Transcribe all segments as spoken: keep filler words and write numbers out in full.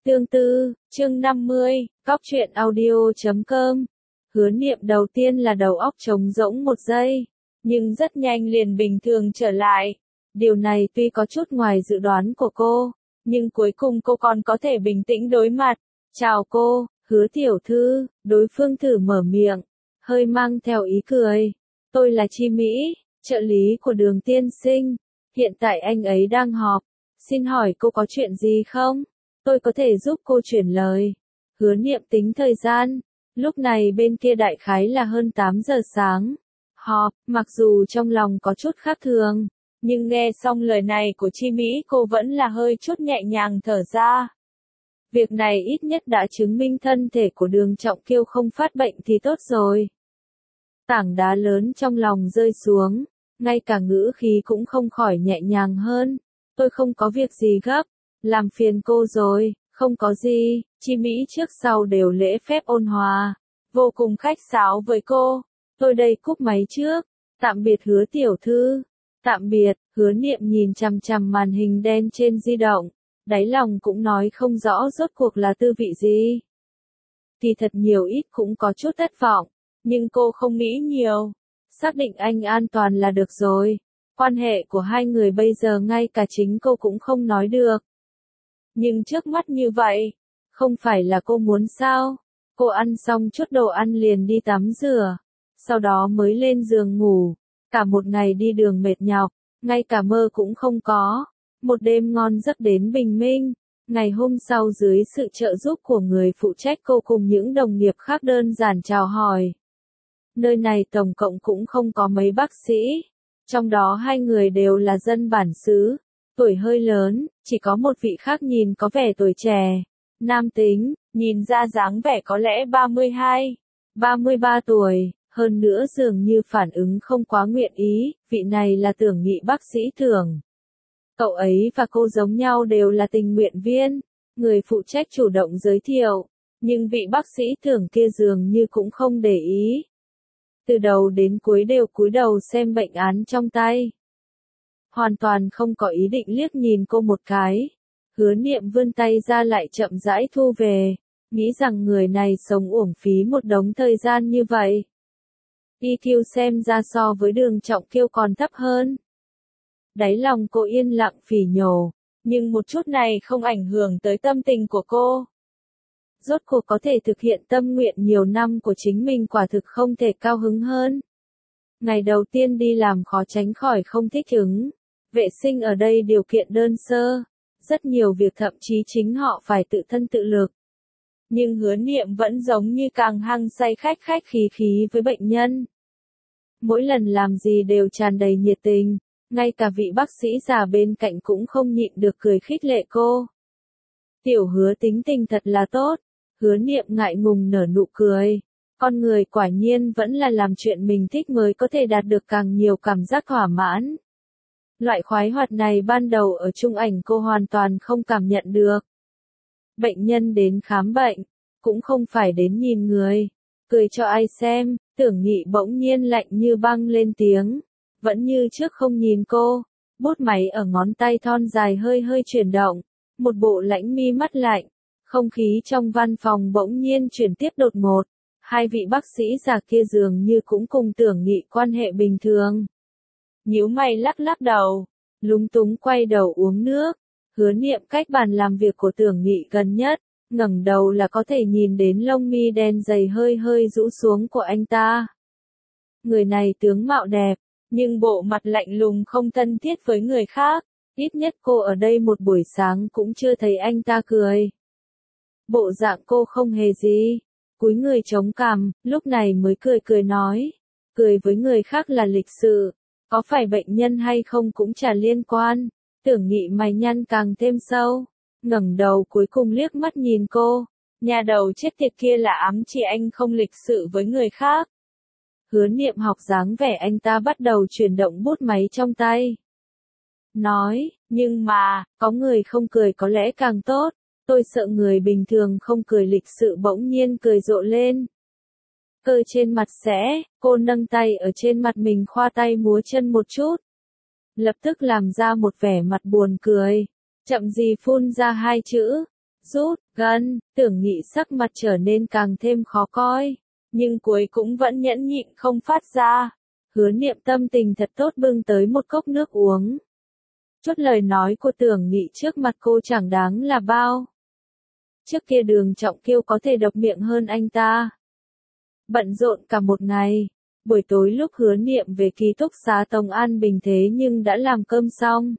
Tương tư, chương năm mươi, cóc truyện audio chấm com. Hứa Niệm đầu tiên là đầu óc trống rỗng một giây, nhưng rất nhanh liền bình thường trở lại. Điều này tuy có chút ngoài dự đoán của cô, nhưng cuối cùng cô còn có thể bình tĩnh đối mặt. Chào cô, Hứa tiểu thư, đối phương thử mở miệng, hơi mang theo ý cười. Tôi là Chi Mỹ, trợ lý của Đường tiên sinh. Hiện tại anh ấy đang họp. Xin hỏi cô có chuyện gì không? Tôi có thể giúp cô chuyển lời. Hứa Niệm tính thời gian. Lúc này bên kia đại khái là hơn tám giờ sáng. Họp, mặc dù trong lòng có chút khác thường, nhưng nghe xong lời này của Chi Mỹ cô vẫn là hơi chút nhẹ nhàng thở ra. Việc này ít nhất đã chứng minh thân thể của Đường Trọng Kiêu không phát bệnh thì tốt rồi. Tảng đá lớn trong lòng rơi xuống, ngay cả ngữ khí cũng không khỏi nhẹ nhàng hơn. Tôi không có việc gì gấp, làm phiền cô rồi, không có gì. Chi Mỹ trước sau đều lễ phép ôn hòa, vô cùng khách sáo với cô. Tôi đây cúp máy trước, tạm biệt Hứa tiểu thư. Tạm biệt. Hứa Niệm nhìn chằm chằm màn hình đen trên di động, đáy lòng cũng nói không rõ rốt cuộc là tư vị gì. Thì thật nhiều ít cũng có chút thất vọng, nhưng cô không nghĩ nhiều, xác định anh an toàn là được rồi. Quan hệ của hai người bây giờ ngay cả chính cô cũng không nói được. Nhưng trước mắt như vậy, không phải là cô muốn sao? Cô ăn xong chút đồ ăn liền đi tắm rửa, sau đó mới lên giường ngủ. Cả một ngày đi đường mệt nhọc, ngay cả mơ cũng không có. Một đêm ngon giấc đến bình minh. Ngày hôm sau dưới sự trợ giúp của người phụ trách cô cùng những đồng nghiệp khác đơn giản chào hỏi. Nơi này tổng cộng cũng không có mấy bác sĩ. Trong đó hai người đều là dân bản xứ, tuổi hơi lớn, chỉ có một vị khác nhìn có vẻ tuổi trẻ, nam tính, nhìn ra dáng vẻ có lẽ ba mươi hai, ba mươi ba tuổi, hơn nữa dường như phản ứng không quá nguyện ý, vị này là Tưởng Nghị bác sĩ Tưởng. Cậu ấy và cô giống nhau đều là tình nguyện viên, người phụ trách chủ động giới thiệu, nhưng vị bác sĩ Tưởng kia dường như cũng không để ý. Từ đầu đến cuối đều cúi đầu xem bệnh án trong tay. Hoàn toàn không có ý định liếc nhìn cô một cái. Hứa Niệm vươn tay ra lại chậm rãi thu về, nghĩ rằng người này sống uổng phí một đống thời gian như vậy. i kiu xem ra so với Đường Trọng Kiêu còn thấp hơn. Đáy lòng cô yên lặng phỉ nhổ, nhưng một chút này không ảnh hưởng tới tâm tình của cô. Rốt cuộc có thể thực hiện tâm nguyện nhiều năm của chính mình quả thực không thể cao hứng hơn. Ngày đầu tiên đi làm khó tránh khỏi không thích ứng. Vệ sinh ở đây điều kiện đơn sơ, rất nhiều việc thậm chí chính họ phải tự thân tự lực. Nhưng Hứa Niệm vẫn giống như càng hăng say khách khách khí khí với bệnh nhân. Mỗi lần làm gì đều tràn đầy nhiệt tình, ngay cả vị bác sĩ già bên cạnh cũng không nhịn được cười khích lệ cô. Tiểu Hứa tính tình thật là tốt. Hứa Niệm ngại ngùng nở nụ cười. Con người quả nhiên vẫn là làm chuyện mình thích mới có thể đạt được càng nhiều cảm giác thỏa mãn. Loại khoái hoạt này ban đầu ở chung ảnh cô hoàn toàn không cảm nhận được. Bệnh nhân đến khám bệnh, cũng không phải đến nhìn người, cười cho ai xem. Tưởng Nghị bỗng nhiên lạnh như băng lên tiếng, vẫn như trước không nhìn cô. Bút máy ở ngón tay thon dài hơi hơi chuyển động, một bộ lãnh mi mắt lạnh. Không khí trong văn phòng bỗng nhiên chuyển tiếp đột ngột. Hai vị bác sĩ già kia dường như cũng cùng Tưởng Nghị quan hệ bình thường. Nhíu mày lắc lắc đầu, lúng túng quay đầu uống nước. Hứa Niệm cách bàn làm việc của Tưởng Nghị gần nhất, ngẩng đầu là có thể nhìn đến lông mi đen dày hơi hơi rũ xuống của anh ta. Người này tướng mạo đẹp, nhưng bộ mặt lạnh lùng không thân thiết với người khác. Ít nhất cô ở đây một buổi sáng cũng chưa thấy anh ta cười. Bộ dạng cô không hề gì, cúi người chống cằm, lúc này mới cười cười nói. Cười với người khác là lịch sự, có phải bệnh nhân hay không cũng chả liên quan. Tưởng Nghị mày nhăn càng thêm sâu, ngẩng đầu cuối cùng liếc mắt nhìn cô. Nhà đầu chết tiệt kia là ám chỉ anh không lịch sự với người khác. Hứa Niệm học dáng vẻ anh ta bắt đầu chuyển động bút máy trong tay. Nói, nhưng mà, có người không cười có lẽ càng tốt. Tôi sợ người bình thường không cười lịch sự bỗng nhiên cười rộ lên. Cơ trên mặt sẽ, cô nâng tay ở trên mặt mình khoa tay múa chân một chút. Lập tức làm ra một vẻ mặt buồn cười. Chậm gì phun ra hai chữ, rút, Gân, Tưởng Nghị sắc mặt trở nên càng thêm khó coi, nhưng cuối cũng vẫn nhẫn nhịn không phát ra. Hứa Niệm tâm tình thật tốt bưng tới một cốc nước uống. Chút lời nói của Tưởng Nghị trước mặt cô chẳng đáng là bao. Trước kia Đường Trọng Kiêu có thể độc miệng hơn anh ta. Bận rộn cả một ngày, buổi tối lúc Hứa Niệm về ký túc xá Tống An Bình thế nhưng đã làm cơm xong.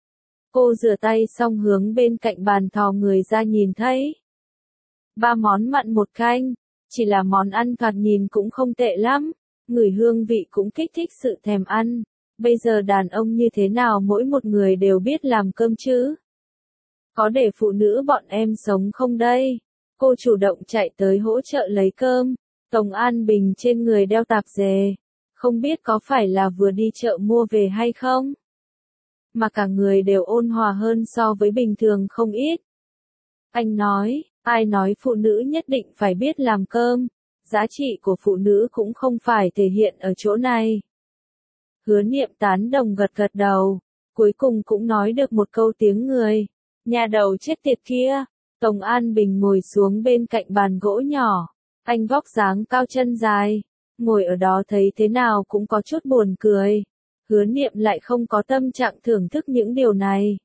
Cô rửa tay xong hướng bên cạnh bàn thò người ra nhìn thấy. Ba món mặn một canh, chỉ là món ăn thoạt nhìn cũng không tệ lắm, ngửi hương vị cũng kích thích sự thèm ăn. Bây giờ đàn ông như thế nào mỗi một người đều biết làm cơm chứ? Có để phụ nữ bọn em sống không đây? Cô chủ động chạy tới hỗ trợ lấy cơm. Tống An Bình trên người đeo tạp dề, không biết có phải là vừa đi chợ mua về hay không? Mà cả người đều ôn hòa hơn so với bình thường không ít. Anh nói, ai nói phụ nữ nhất định phải biết làm cơm, giá trị của phụ nữ cũng không phải thể hiện ở chỗ này. Hứa Niệm tán đồng gật gật đầu, cuối cùng cũng nói được một câu tiếng người. Nhà đầu chết tiệt kia. Tống An Bình ngồi xuống bên cạnh bàn gỗ nhỏ. Anh vóc dáng cao chân dài, ngồi ở đó thấy thế nào cũng có chút buồn cười. Hứa Niệm lại không có tâm trạng thưởng thức những điều này.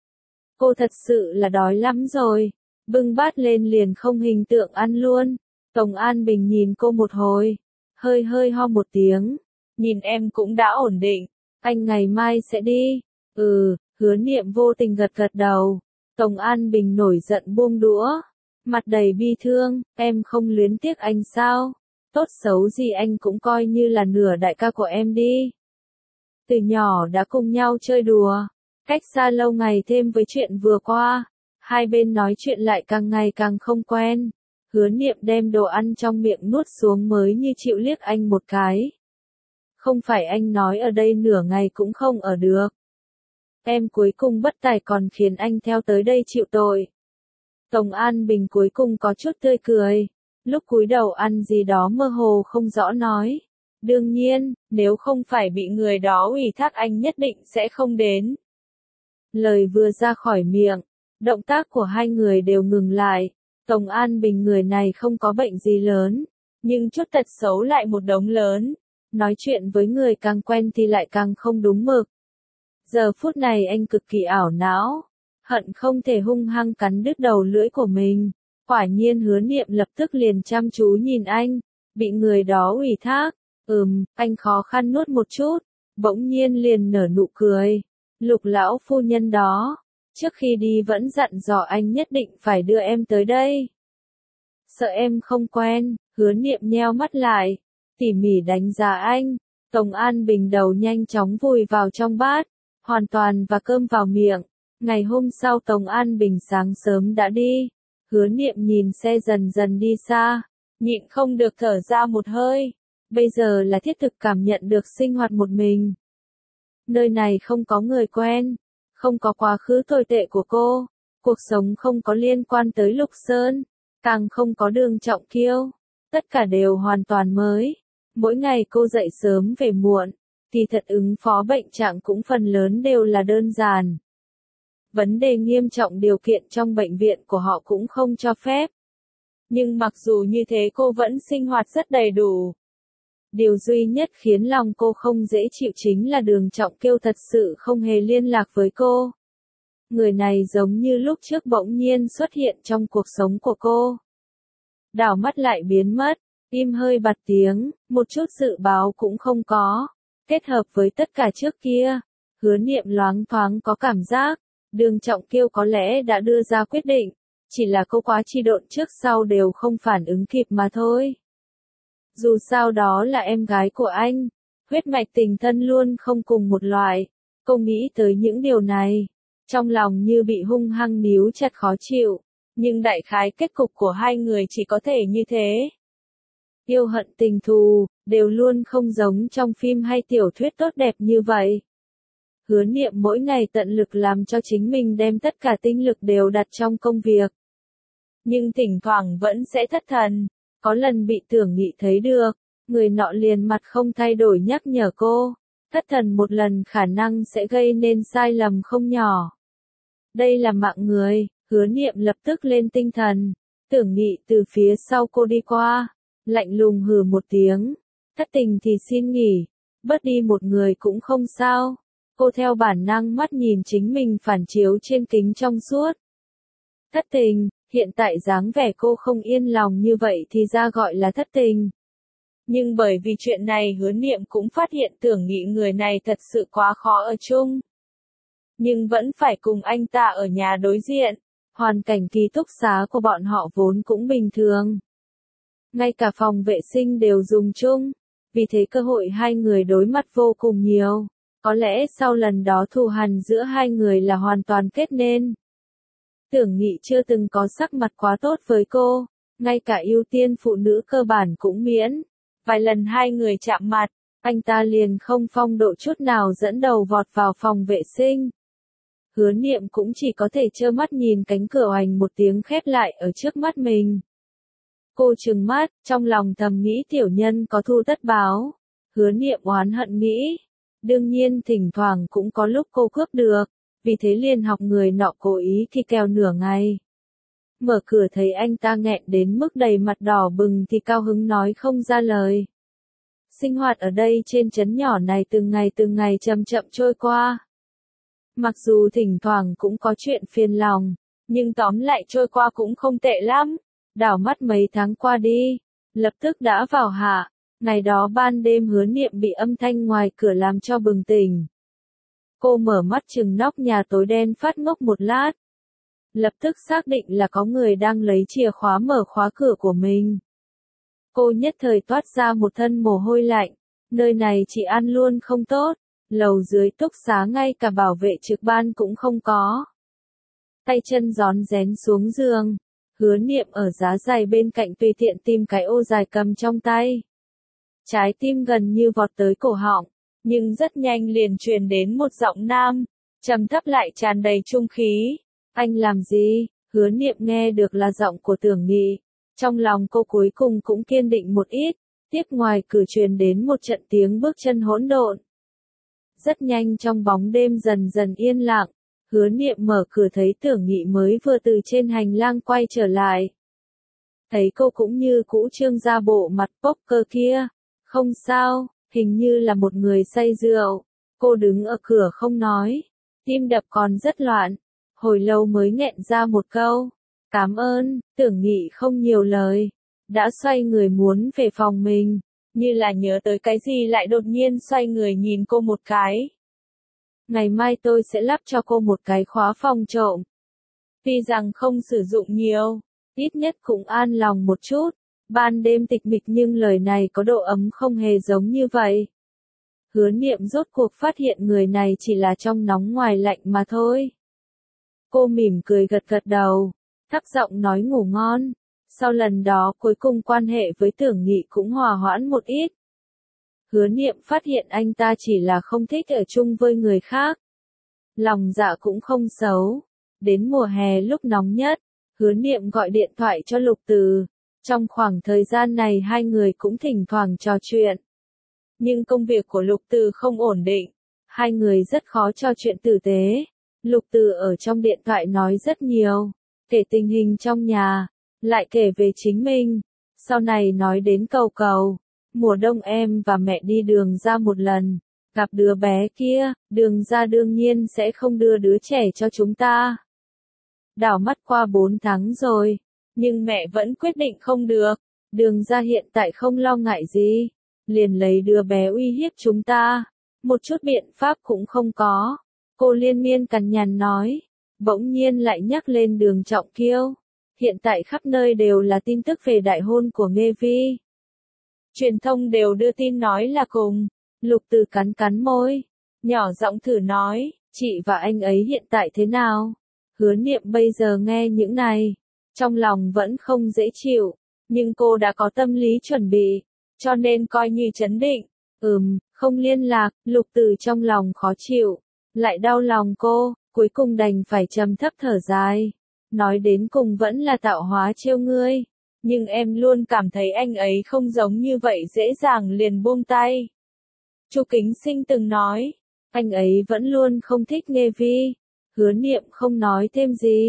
Cô thật sự là đói lắm rồi, bưng bát lên liền không hình tượng ăn luôn. Tống An Bình nhìn cô một hồi, hơi hơi ho một tiếng, nhìn em cũng đã ổn định, anh ngày mai sẽ đi. Ừ, Hứa Niệm vô tình gật gật đầu. Tống An Bình nổi giận buông đũa, mặt đầy bi thương, em không luyến tiếc anh sao? Tốt xấu gì anh cũng coi như là nửa đại ca của em đi. Từ nhỏ đã cùng nhau chơi đùa, cách xa lâu ngày thêm với chuyện vừa qua, hai bên nói chuyện lại càng ngày càng không quen. Hứa Niệm đem đồ ăn trong miệng nuốt xuống mới như chịu liếc anh một cái. Không phải anh nói ở đây nửa ngày cũng không ở được. Em cuối cùng bất tài còn khiến anh theo tới đây chịu tội. Tống An Bình cuối cùng có chút tươi cười, lúc cúi đầu ăn gì đó mơ hồ không rõ nói. Đương nhiên, nếu không phải bị người đó ủy thác anh nhất định sẽ không đến. Lời vừa ra khỏi miệng, động tác của hai người đều ngừng lại. Tống An Bình người này không có bệnh gì lớn, nhưng chút tật xấu lại một đống lớn. Nói chuyện với người càng quen thì lại càng không đúng mực. Giờ phút này anh cực kỳ ảo não, hận không thể hung hăng cắn đứt đầu lưỡi của mình. Quả nhiên Hứa Niệm lập tức liền chăm chú nhìn anh, bị người đó ủy thác. Ừm, anh khó khăn nuốt một chút, bỗng nhiên liền nở nụ cười. Lục lão phu nhân đó, trước khi đi vẫn dặn dò anh nhất định phải đưa em tới đây. Sợ em không quen, Hứa Niệm nheo mắt lại, tỉ mỉ đánh giá anh. Tống An Bình đầu nhanh chóng vùi vào trong bát, hoàn toàn và cơm vào miệng. Ngày hôm sau Tống An Bình sáng sớm đã đi. Hứa Niệm nhìn xe dần dần đi xa, nhịn không được thở ra một hơi. Bây giờ là thiết thực cảm nhận được sinh hoạt một mình. Nơi này không có người quen, không có quá khứ tồi tệ của cô, cuộc sống không có liên quan tới Lục Sơn, càng không có Đường Trọng Kiêu, tất cả đều hoàn toàn mới. Mỗi ngày cô dậy sớm về muộn, thì thật ứng phó bệnh trạng cũng phần lớn đều là đơn giản. Vấn đề nghiêm trọng điều kiện trong bệnh viện của họ cũng không cho phép. Nhưng mặc dù như thế cô vẫn sinh hoạt rất đầy đủ. Điều duy nhất khiến lòng cô không dễ chịu chính là Đường Trọng Kiêu thật sự không hề liên lạc với cô. Người này giống như lúc trước bỗng nhiên xuất hiện trong cuộc sống của cô. Đảo mắt lại biến mất, im hơi bặt tiếng, một chút dự báo cũng không có. Kết hợp với tất cả trước kia, Hứa Niệm loáng thoáng có cảm giác, Đường Trọng Kiêu có lẽ đã đưa ra quyết định, chỉ là cô quá chi độn trước sau đều không phản ứng kịp mà thôi. Dù sao đó là em gái của anh, huyết mạch tình thân luôn không cùng một loại, cô nghĩ tới những điều này, trong lòng như bị hung hăng níu chặt khó chịu, nhưng đại khái kết cục của hai người chỉ có thể như thế. Yêu hận tình thù, đều luôn không giống trong phim hay tiểu thuyết tốt đẹp như vậy. Hứa Niệm mỗi ngày tận lực làm cho chính mình đem tất cả tinh lực đều đặt trong công việc. Nhưng thỉnh thoảng vẫn sẽ thất thần, có lần bị Tưởng Nghị thấy được, người nọ liền mặt không thay đổi nhắc nhở cô, thất thần một lần khả năng sẽ gây nên sai lầm không nhỏ. Đây là mạng người, Hứa niệm lập tức lên tinh thần, Tưởng Nghị từ phía sau cô đi qua, lạnh lùng hừ một tiếng, thất tình thì xin nghỉ, bớt đi một người cũng không sao. Cô theo bản năng mắt nhìn chính mình phản chiếu trên kính trong suốt. Thất tình, hiện tại dáng vẻ cô không yên lòng như vậy thì ra gọi là thất tình. Nhưng bởi vì chuyện này Hứa Niệm cũng phát hiện Tưởng Nghị người này thật sự quá khó ở chung. Nhưng vẫn phải cùng anh ta ở nhà đối diện, hoàn cảnh ký túc xá của bọn họ vốn cũng bình thường. Ngay cả phòng vệ sinh đều dùng chung, vì thế cơ hội hai người đối mặt vô cùng nhiều. Có lẽ sau lần đó thù hằn giữa hai người là hoàn toàn kết nên. Tưởng Nghị chưa từng có sắc mặt quá tốt với cô, ngay cả ưu tiên phụ nữ cơ bản cũng miễn. Vài lần hai người chạm mặt, anh ta liền không phong độ chút nào dẫn đầu vọt vào phòng vệ sinh. Hứa Niệm cũng chỉ có thể trơ mắt nhìn cánh cửa oành một tiếng khép lại ở trước mắt mình. Cô trừng mắt, trong lòng thầm nghĩ tiểu nhân có thu tất báo. Hứa Niệm oán hận nghĩ. Đương nhiên thỉnh thoảng cũng có lúc cô cướp được, vì thế liền học người nọ cố ý thì kèo nửa ngày. Mở cửa thấy anh ta nghẹn đến mức đầy mặt đỏ bừng thì cao hứng nói không ra lời. Sinh hoạt ở đây trên trấn nhỏ này từng ngày từng ngày chậm chậm trôi qua. Mặc dù thỉnh thoảng cũng có chuyện phiền lòng, nhưng tóm lại trôi qua cũng không tệ lắm. Đảo mắt mấy tháng qua đi, lập tức đã vào hạ. Ngày đó ban đêm Hứa Niệm bị âm thanh ngoài cửa làm cho bừng tỉnh. Cô mở mắt chừng nóc nhà tối đen phát ngốc một lát. Lập tức xác định là có người đang lấy chìa khóa mở khóa cửa của mình. Cô nhất thời toát ra một thân mồ hôi lạnh. Nơi này chỉ ăn luôn không tốt. Lầu dưới túc xá ngay cả bảo vệ trực ban cũng không có. Tay chân rón rén xuống giường. Hứa Niệm ở giá giày bên cạnh tùy tiện tìm cái ô dài cầm trong tay. Trái tim gần như vọt tới cổ họng, nhưng rất nhanh liền truyền đến một giọng nam, trầm thấp lại tràn đầy trung khí. Anh làm gì? Hứa Niệm nghe được là giọng của Tưởng Nghị. Trong lòng cô cuối cùng cũng kiên định một ít, tiếp ngoài cửa truyền đến một trận tiếng bước chân hỗn độn. Rất nhanh trong bóng đêm dần dần yên lặng, Hứa Niệm mở cửa thấy Tưởng Nghị mới vừa từ trên hành lang quay trở lại. Thấy cô cũng như cũ trương ra bộ mặt poker kia. Không sao, hình như là một người say rượu. Cô đứng ở cửa không nói. Tim đập còn rất loạn. Hồi lâu mới nghẹn ra một câu. Cảm ơn, Tưởng Nghị không nhiều lời. Đã xoay người muốn về phòng mình. Như là nhớ tới cái gì lại đột nhiên xoay người nhìn cô một cái. Ngày mai tôi sẽ lắp cho cô một cái khóa phòng trộm. Tuy rằng không sử dụng nhiều, ít nhất cũng an lòng một chút. Ban đêm tịch mịch nhưng lời này có độ ấm không hề giống như vậy. Hứa Niệm rốt cuộc phát hiện người này chỉ là trong nóng ngoài lạnh mà thôi. Cô mỉm cười gật gật đầu, thấp giọng nói ngủ ngon. Sau lần đó cuối cùng quan hệ với Tưởng Nghị cũng hòa hoãn một ít. Hứa Niệm phát hiện anh ta chỉ là không thích ở chung với người khác. Lòng dạ cũng không xấu. Đến mùa hè lúc nóng nhất, Hứa Niệm gọi điện thoại cho Lục Từ. Trong khoảng thời gian này hai người cũng thỉnh thoảng trò chuyện. Nhưng công việc của Lục Từ không ổn định. Hai người rất khó trò chuyện tử tế. Lục Từ ở trong điện thoại nói rất nhiều. Kể tình hình trong nhà. Lại kể về chính mình. Sau này nói đến cầu cầu. Mùa đông em và mẹ đi đường ra một lần. Gặp đứa bé kia. Đường ra đương nhiên sẽ không đưa đứa trẻ cho chúng ta. Đảo mắt qua bốn tháng rồi. Nhưng mẹ vẫn quyết định không được. Đường ra hiện tại không lo ngại gì. Liền lấy đứa bé uy hiếp chúng ta. Một chút biện pháp cũng không có. Cô liên miên cằn nhằn nói. Bỗng nhiên lại nhắc lên Đường Trọng Kiêu. Hiện tại khắp nơi đều là tin tức về đại hôn của Nghê Vi. Truyền thông đều đưa tin nói là cùng. Lục Từ cắn cắn môi. Nhỏ giọng thử nói. Chị và anh ấy hiện tại thế nào? Hứa Niệm bây giờ nghe những này. Trong lòng vẫn không dễ chịu. Nhưng cô đã có tâm lý chuẩn bị. Cho nên coi như trấn định. Ừm, không liên lạc. Lục Từ trong lòng khó chịu. Lại đau lòng cô. Cuối cùng đành phải trầm thấp thở dài. Nói đến cùng vẫn là tạo hóa trêu ngươi. Nhưng em luôn cảm thấy anh ấy không giống như vậy dễ dàng liền buông tay. Chu Kính Sinh từng nói. Anh ấy vẫn luôn không thích Nghê Vi. Hứa Niệm không nói thêm gì.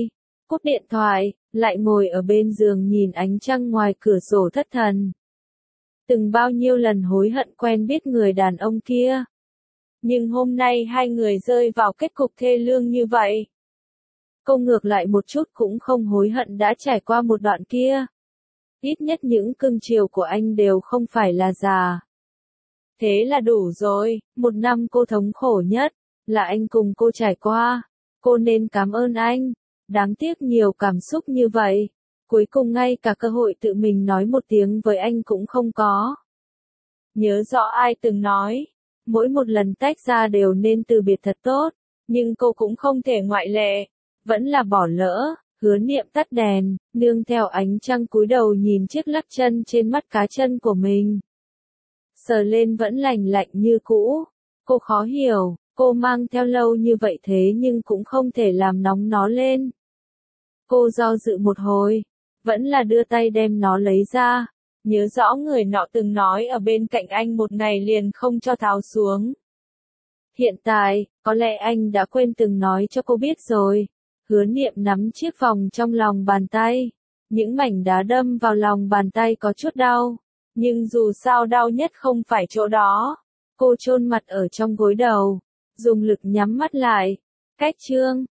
Cúp điện thoại, lại ngồi ở bên giường nhìn ánh trăng ngoài cửa sổ thất thần. Từng bao nhiêu lần hối hận quen biết người đàn ông kia. Nhưng hôm nay hai người rơi vào kết cục thê lương như vậy. Cô ngược lại một chút cũng không hối hận đã trải qua một đoạn kia. Ít nhất những cưng chiều của anh đều không phải là già. Thế là đủ rồi, một năm cô thống khổ nhất, là anh cùng cô trải qua. Cô nên cảm ơn anh. Đáng tiếc nhiều cảm xúc như vậy. Cuối cùng ngay cả cơ hội tự mình nói một tiếng với anh cũng không có. Nhớ rõ ai từng nói, mỗi một lần tách ra đều nên từ biệt thật tốt, nhưng cô cũng không thể ngoại lệ, vẫn là bỏ lỡ. Hứa Niệm tắt đèn, nương theo ánh trăng cúi đầu nhìn chiếc lắc chân trên mắt cá chân của mình. Sờ lên vẫn lành lạnh như cũ. Cô khó hiểu, cô mang theo lâu như vậy thế nhưng cũng không thể làm nóng nó lên. Cô do dự một hồi, vẫn là đưa tay đem nó lấy ra. Nhớ rõ người nọ từng nói ở bên cạnh anh một ngày liền không cho tháo xuống. Hiện tại, có lẽ anh đã quên từng nói cho cô biết rồi. Hứa Niệm nắm chiếc vòng trong lòng bàn tay. Những mảnh đá đâm vào lòng bàn tay có chút đau. Nhưng dù sao đau nhất không phải chỗ đó. Cô chôn mặt ở trong gối đầu. Dùng lực nhắm mắt lại. Cách chương.